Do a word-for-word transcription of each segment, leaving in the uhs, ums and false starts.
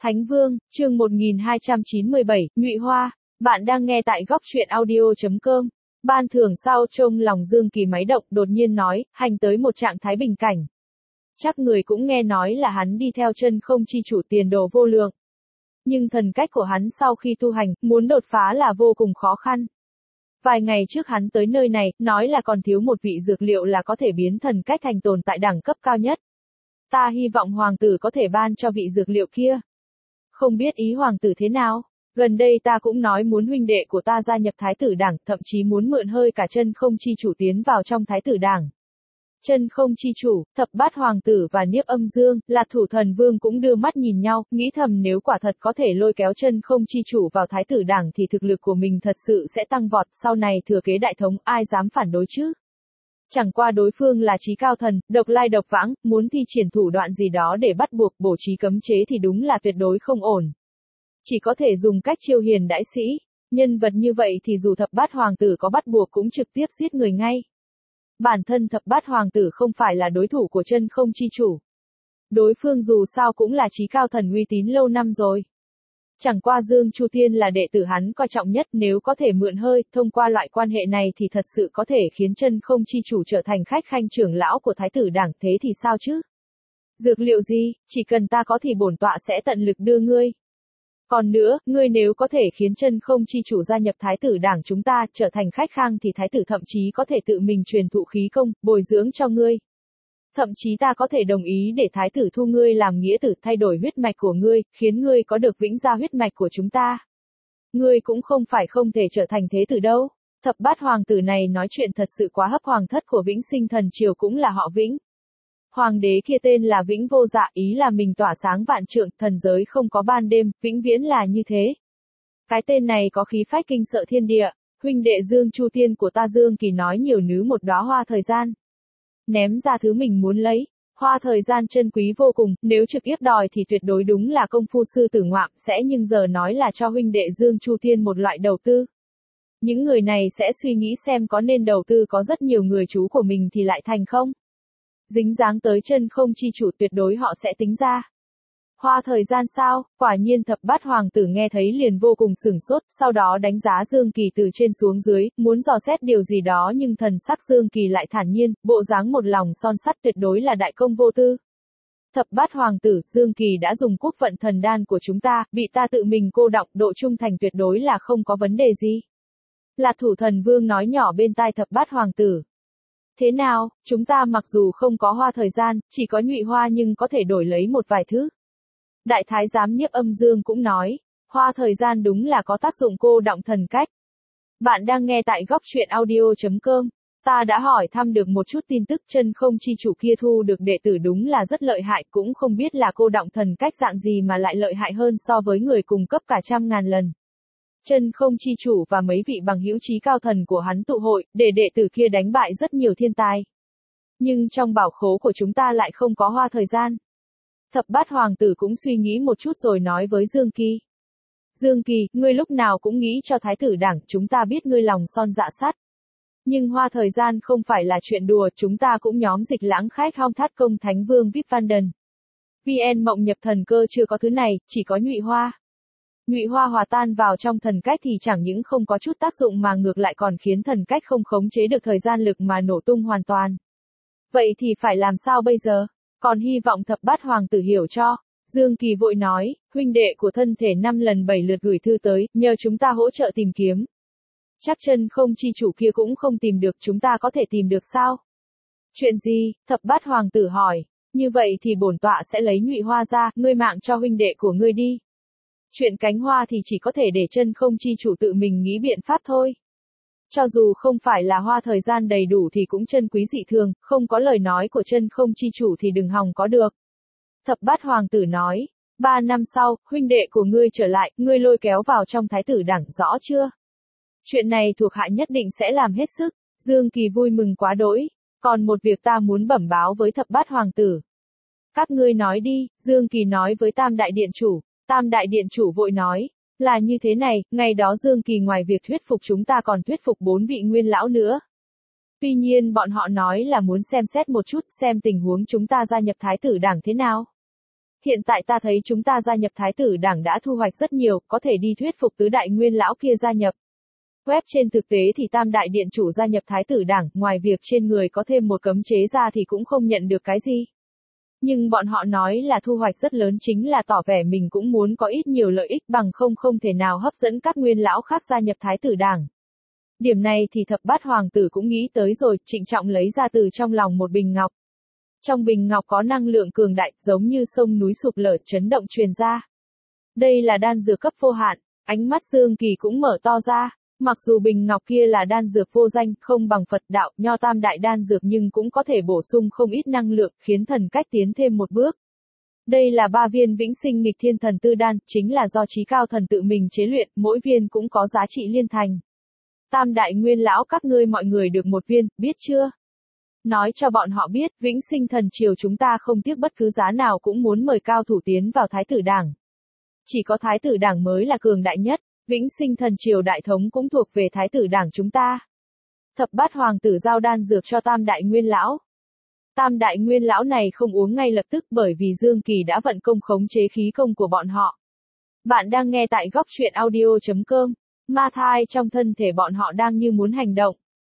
Thánh Vương, chương một nghìn hai trăm chín mươi bảy, Nhụy Hoa. Bạn đang nghe tại góc truyện audio chấm com. Ban thưởng sau trông lòng Dương Kỳ máy động đột nhiên nói, hành tới một trạng thái bình cảnh. Chắc người cũng nghe nói là hắn đi theo chân không chi chủ tiền đồ vô lượng. Nhưng thần cách của hắn sau khi tu hành, muốn đột phá là vô cùng khó khăn. Vài ngày trước hắn tới nơi này, nói là còn thiếu một vị dược liệu là có thể biến thần cách thành tồn tại đẳng cấp cao nhất. Ta hy vọng hoàng tử có thể ban cho vị dược liệu kia. Không biết ý hoàng tử thế nào? Gần đây ta cũng nói muốn huynh đệ của ta gia nhập thái tử đảng, thậm chí muốn mượn hơi cả chân không chi chủ tiến vào trong thái tử đảng. Chân không chi chủ, thập bát hoàng tử và Niếp Âm Dương, Lạc Thủ Thần Vương cũng đưa mắt nhìn nhau, nghĩ thầm nếu quả thật có thể lôi kéo chân không chi chủ vào thái tử đảng thì thực lực của mình thật sự sẽ tăng vọt, sau này thừa kế đại thống ai dám phản đối chứ? Chẳng qua đối phương là trí cao thần, độc lai độc vãng, muốn thi triển thủ đoạn gì đó để bắt buộc bổ trí cấm chế thì đúng là tuyệt đối không ổn. Chỉ có thể dùng cách chiêu hiền đãi sĩ. Nhân vật như vậy thì dù thập bát hoàng tử có bắt buộc cũng trực tiếp giết người ngay. Bản thân thập bát hoàng tử không phải là đối thủ của chân không chi chủ. Đối phương dù sao cũng là trí cao thần uy tín lâu năm rồi. Chẳng qua Dương Chu Tiên là đệ tử hắn coi trọng nhất, nếu có thể mượn hơi, thông qua loại quan hệ này thì thật sự có thể khiến chân không chi chủ trở thành khách khanh trưởng lão của thái tử đảng, thế thì sao chứ? Dược liệu gì, chỉ cần ta có thì bổn tọa sẽ tận lực đưa ngươi. Còn nữa, ngươi nếu có thể khiến chân không chi chủ gia nhập thái tử đảng chúng ta, trở thành khách khang thì thái tử thậm chí có thể tự mình truyền thụ khí công, bồi dưỡng cho ngươi. Thậm chí ta có thể đồng ý để thái tử thu ngươi làm nghĩa tử, thay đổi huyết mạch của ngươi, khiến ngươi có được vĩnh gia huyết mạch của chúng ta. Ngươi cũng không phải không thể trở thành thế tử đâu. Thập bát hoàng tử này nói chuyện thật sự quá hấp. Hoàng thất của Vĩnh Sinh Thần Triều cũng là họ Vĩnh. Hoàng đế kia tên là Vĩnh Vô Dạ, ý là mình tỏa sáng vạn trượng, thần giới không có ban đêm, vĩnh viễn là như thế. Cái tên này có khí phách kinh sợ thiên địa. Huynh đệ Dương Chu Tiên của ta Dương Kỳ nói nhiều nứ một đóa hoa thời gian. Ném ra thứ mình muốn lấy. Hoa thời gian chân quý vô cùng, nếu trực tiếp đòi thì tuyệt đối đúng là công phu sư tử ngoạm, sẽ nhưng giờ nói là cho huynh đệ Dương Chu Tiên một loại đầu tư. Những người này sẽ suy nghĩ xem có nên đầu tư có rất nhiều người chú của mình thì lại thành không? Dính dáng tới chân không chi chủ tuyệt đối họ sẽ tính ra. Hoa thời gian sao? Quả nhiên thập bát hoàng tử nghe thấy liền vô cùng sửng sốt, sau đó đánh giá Dương Kỳ từ trên xuống dưới, muốn dò xét điều gì đó nhưng thần sắc Dương Kỳ lại thản nhiên, bộ dáng một lòng son sắt tuyệt đối là đại công vô tư. Thập bát hoàng tử, Dương Kỳ đã dùng quốc vận thần đan của chúng ta, bị ta tự mình cô đọng, độ trung thành tuyệt đối là không có vấn đề gì. Lạc Thủ Thần Vương nói nhỏ bên tai thập bát hoàng tử. Thế nào, chúng ta mặc dù không có hoa thời gian, chỉ có nhụy hoa nhưng có thể đổi lấy một vài thứ. Đại thái giám Niếp Âm Dương cũng nói, hoa thời gian đúng là có tác dụng cô đọng thần cách. Bạn đang nghe tại góc truyện audio chấm com. Ta đã hỏi thăm được một chút tin tức, chân không chi chủ kia thu được đệ tử đúng là rất lợi hại, cũng không biết là cô đọng thần cách dạng gì mà lại lợi hại hơn so với người cùng cấp cả trăm ngàn lần. Chân không chi chủ và mấy vị bằng hữu trí cao thần của hắn tụ hội, để đệ tử kia đánh bại rất nhiều thiên tài. Nhưng trong bảo khố của chúng ta lại không có hoa thời gian. Thập bát hoàng tử cũng suy nghĩ một chút rồi nói với Dương Kỳ. Dương Kỳ, ngươi lúc nào cũng nghĩ cho thái tử đảng, chúng ta biết ngươi lòng son dạ sắt. Nhưng hoa thời gian không phải là chuyện đùa, chúng ta cũng nhóm dịch lãng khách hong thát công thánh vương vê i pê Vanden. vê en mộng nhập thần cơ chưa có thứ này, chỉ có nhụy hoa. Nhụy hoa hòa tan vào trong thần cách thì chẳng những không có chút tác dụng mà ngược lại còn khiến thần cách không khống chế được thời gian lực mà nổ tung hoàn toàn. Vậy thì phải làm sao bây giờ? Còn hy vọng thập bát hoàng tử hiểu cho. Dương Kỳ vội nói, huynh đệ của thân thể năm lần bảy lượt gửi thư tới, nhờ chúng ta hỗ trợ tìm kiếm. Chắc chân không chi chủ kia cũng không tìm được, chúng ta có thể tìm được sao? Chuyện gì? Thập bát hoàng tử hỏi. Như vậy thì bổn tọa sẽ lấy nhụy hoa ra, ngươi mạng cho huynh đệ của ngươi đi. Chuyện cánh hoa thì chỉ có thể để chân không chi chủ tự mình nghĩ biện pháp thôi. Cho dù không phải là hoa thời gian đầy đủ thì cũng chân quý dị thường, không có lời nói của chân không chi chủ thì đừng hòng có được. Thập bát hoàng tử nói, ba năm sau, huynh đệ của ngươi trở lại, ngươi lôi kéo vào trong thái tử đảng, rõ chưa? Chuyện này thuộc hạ nhất định sẽ làm hết sức. Dương Kỳ vui mừng quá đỗi. Còn một việc ta muốn bẩm báo với thập bát hoàng tử. Các ngươi nói đi, Dương Kỳ nói với Tam Đại Điện Chủ. Tam Đại Điện Chủ vội nói, là như thế này, ngày đó Dương Kỳ ngoài việc thuyết phục chúng ta còn thuyết phục bốn vị nguyên lão nữa. Tuy nhiên bọn họ nói là muốn xem xét một chút xem tình huống chúng ta gia nhập thái tử đảng thế nào. hiện tại ta thấy chúng ta gia nhập Thái tử Đảng đã thu hoạch rất nhiều, có thể đi thuyết phục tứ đại nguyên lão kia gia nhập. Web trên thực tế thì Tam đại điện chủ gia nhập Thái tử Đảng, ngoài việc trên người có thêm một cấm chế ra thì cũng không nhận được cái gì. Nhưng bọn họ nói là thu hoạch rất lớn chính là tỏ vẻ mình cũng muốn có ít nhiều lợi ích bằng không không thể nào hấp dẫn các nguyên lão khác gia nhập Thái tử Đảng. Điểm này thì thập bát hoàng tử cũng nghĩ tới rồi, trịnh trọng lấy ra từ trong lòng một bình ngọc. Trong bình ngọc có năng lượng cường đại, giống như sông núi sụp lở chấn động truyền ra. Đây là đan dược cấp vô hạn, ánh mắt Dương Kỳ cũng mở to ra. Mặc dù bình ngọc kia là đan dược vô danh, không bằng Phật đạo, nho tam đại đan dược nhưng cũng có thể bổ sung không ít năng lượng, khiến thần cách tiến thêm một bước. Đây là ba viên vĩnh sinh nghịch thiên thần tư đan, chính là do trí cao thần tự mình chế luyện, mỗi viên cũng có giá trị liên thành. Tam đại nguyên lão các ngươi mọi người được một viên, biết chưa? Nói cho bọn họ biết, vĩnh sinh thần triều chúng ta không tiếc bất cứ giá nào cũng muốn mời cao thủ tiến vào Thái tử Đảng. Chỉ có Thái tử Đảng mới là cường đại nhất. Vĩnh sinh thần triều đại thống cũng thuộc về Thái tử Đảng chúng ta. Thập bát hoàng tử giao đan dược cho tam đại nguyên lão. Tam đại nguyên lão này không uống ngay lập tức bởi vì Dương Kỳ đã vận công khống chế khí công của bọn họ. Bạn đang nghe tại góc truyện audio chấm com. Ma thai trong thân thể bọn họ đang như muốn hành động.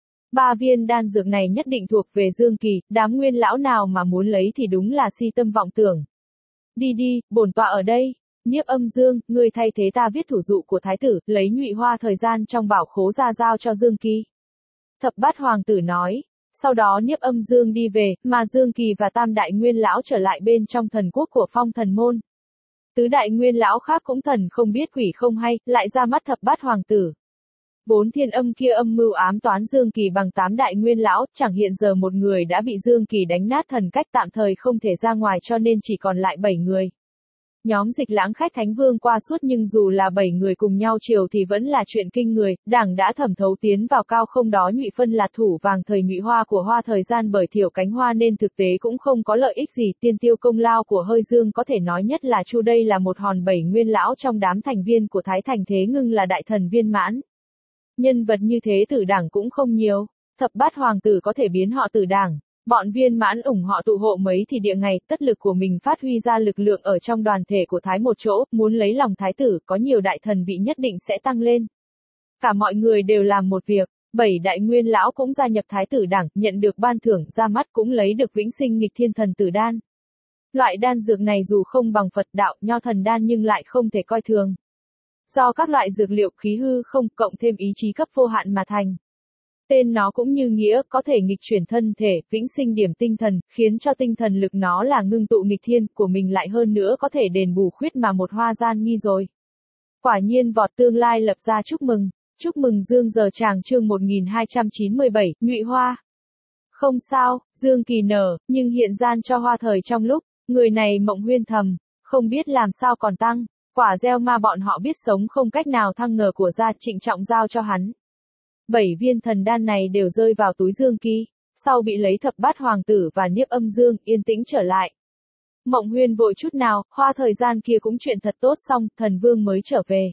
Ba viên đan dược này nhất định thuộc về Dương Kỳ, đám nguyên lão nào mà muốn lấy thì đúng là si tâm vọng tưởng. Đi đi, bổn tọa ở đây. Nhiếp Âm Dương, ngươi thay thế ta viết thủ dụ của thái tử, lấy Nhụy Hoa thời gian trong bảo khố ra giao cho Dương Kỳ. Thập bát hoàng tử nói. Sau đó Nhiếp Âm Dương đi về, mà Dương Kỳ và Tam đại nguyên lão trở lại bên trong thần quốc của Phong Thần Môn. Tứ đại nguyên lão khác cũng thần không biết quỷ không hay, lại ra mắt thập bát hoàng tử. Vốn thiên âm kia âm mưu ám toán Dương Kỳ bằng tám đại nguyên lão, chẳng hiện giờ một người đã bị Dương Kỳ đánh nát thần cách tạm thời không thể ra ngoài cho nên chỉ còn lại bảy người. Nhóm Dịch Lãng khách Thánh Vương qua suốt nhưng dù là bảy người cùng nhau triều thì vẫn là chuyện kinh người, Đảng đã thẩm thấu tiến vào cao không đó Nhụy Phân là thủ vàng thời Nhụy Hoa của Hoa thời gian bởi thiểu cánh hoa nên thực tế cũng không có lợi ích gì, tiên tiêu công lao của Hơi Dương có thể nói nhất là Chu đây là một hòn bảy nguyên lão trong đám thành viên của Thái Thành Thế Ngưng là đại thần viên mãn. Nhân vật như thế tử Đảng cũng không nhiều, thập bát hoàng tử có thể biến họ tử Đảng. Bọn viên mãn ủng họ tụ hộ mấy thì địa ngày, tất lực của mình phát huy ra lực lượng ở trong đoàn thể của Thái một chỗ, muốn lấy lòng Thái tử, có nhiều đại thần vị nhất định sẽ tăng lên. Cả mọi người đều làm một việc, bảy đại nguyên lão cũng gia nhập Thái tử Đảng, nhận được ban thưởng, ra mắt cũng lấy được vĩnh sinh nghịch thiên thần tử đan. Loại đan dược này dù không bằng Phật đạo, nho thần đan nhưng lại không thể coi thường. Do các loại dược liệu khí hư không cộng thêm ý chí cấp vô hạn mà thành. Tên nó cũng như nghĩa, có thể nghịch chuyển thân thể, vĩnh sinh điểm tinh thần, khiến cho tinh thần lực nó là ngưng tụ nghịch thiên của mình lại hơn nữa có thể đền bù khuyết mà một hoa gian nghi rồi. Quả nhiên vọt tương lai lập ra chúc mừng, chúc mừng Dương giờ tràng chương một nghìn hai trăm chín mươi bảy, Nhụy Hoa. Không sao, Dương Kỳ nở, nhưng hiện gian cho hoa thời trong lúc, người này mộng huyên thầm, không biết làm sao còn tăng, quả gieo ma bọn họ biết sống không cách nào thăng ngờ của gia trịnh trọng giao cho hắn. Bảy viên thần đan này đều rơi vào túi Dương Kỳ, sau bị lấy thập bát hoàng tử và Nhiếp Âm Dương, yên tĩnh trở lại. Mộng huyên vội chút nào, hoa thời gian kia cũng chuyện thật tốt xong, thần vương mới trở về.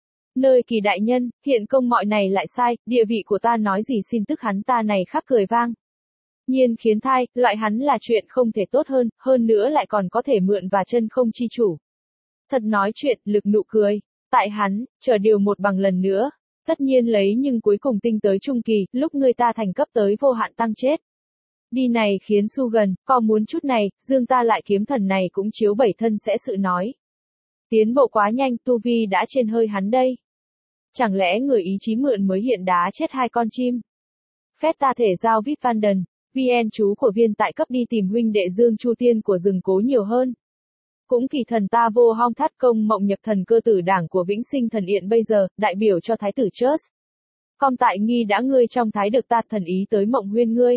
Nơi Kỳ đại nhân, hiện công mọi này lại sai, địa vị của ta nói gì xin tức hắn ta này khắc cười vang. Nhiên khiến thai, loại hắn là chuyện không thể tốt hơn, hơn nữa lại còn có thể mượn và chân không chi chủ. Thật nói chuyện, lực nụ cười, tại hắn, chờ điều một bằng lần nữa. Tất nhiên lấy nhưng cuối cùng tinh tới trung kỳ, lúc người ta thành cấp tới vô hạn tăng chết. Đi này khiến su gần, có muốn chút này, Dương ta lại kiếm thần này cũng chiếu bảy thân sẽ sự nói. Tiến bộ quá nhanh, tu vi đã trên hơi hắn đây. Chẳng lẽ người ý chí mượn mới hiện đá chết hai con chim? Phép ta thể giao vít van đần, vê en chú của viên tại cấp đi tìm huynh đệ Dương Chu Tiên của rừng cố nhiều hơn. Cũng kỳ thần ta vô hong thắt công mộng nhập thần cơ tử Đảng của vĩnh sinh thần điện bây giờ, đại biểu cho thái tử Chus. Con tại nghi đã ngươi trong thái được ta thần ý tới mộng huyên ngươi.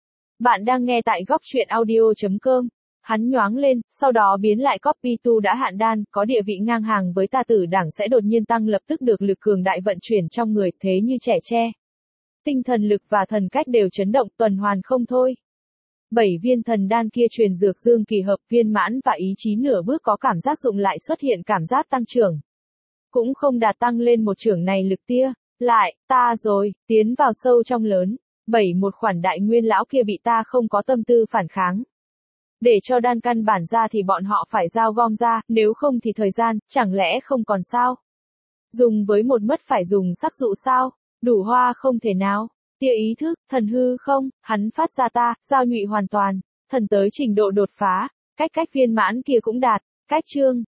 Bạn đang nghe tại góc truyện audio chấm com. Hắn nhoáng lên, sau đó biến lại copy tu đã hạn đan, có địa vị ngang hàng với ta tử Đảng sẽ đột nhiên tăng lập tức được lực cường đại vận chuyển trong người, thế như trẻ tre. Tinh thần lực và thần cách đều chấn động tuần hoàn không thôi. Bảy viên thần đan kia truyền dược Dương Kỳ hợp viên mãn và ý chí nửa bước có cảm giác dụng lại xuất hiện cảm giác tăng trưởng. Cũng không đạt tăng lên một trưởng này lực tia, lại, ta rồi, tiến vào sâu trong lớn, bảy một khoản đại nguyên lão kia bị ta không có tâm tư phản kháng. để cho đan căn bản ra thì bọn họ phải giao gom ra, nếu không thì thời gian, chẳng lẽ không còn sao? Dùng với một mất phải dùng sắc dụ sao? Đủ hoa không thể nào. Tia ý thức, thần hư không, hắn phát ra ta, giao nhụy hoàn toàn, thần tới trình độ đột phá, cách cách viên mãn kia cũng đạt, cách chương.